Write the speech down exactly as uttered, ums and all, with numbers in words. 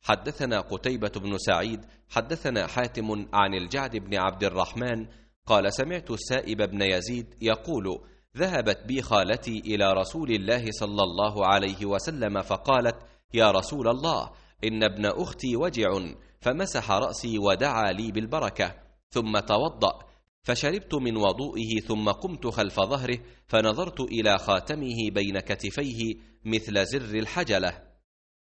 حدثنا قتيبة بن سعيد حدثنا حاتم عن الجعد بن عبد الرحمن قال سمعت السائب بن يزيد يقول ذهبت بي خالتي إلى رسول الله صلى الله عليه وسلم فقالت يا رسول الله إن ابن أختي وجع، فمسح رأسي ودعا لي بالبركة، ثم توضأ فشربت من وضوئه، ثم قمت خلف ظهره فنظرت إلى خاتمه بين كتفيه مثل زر الحجلة،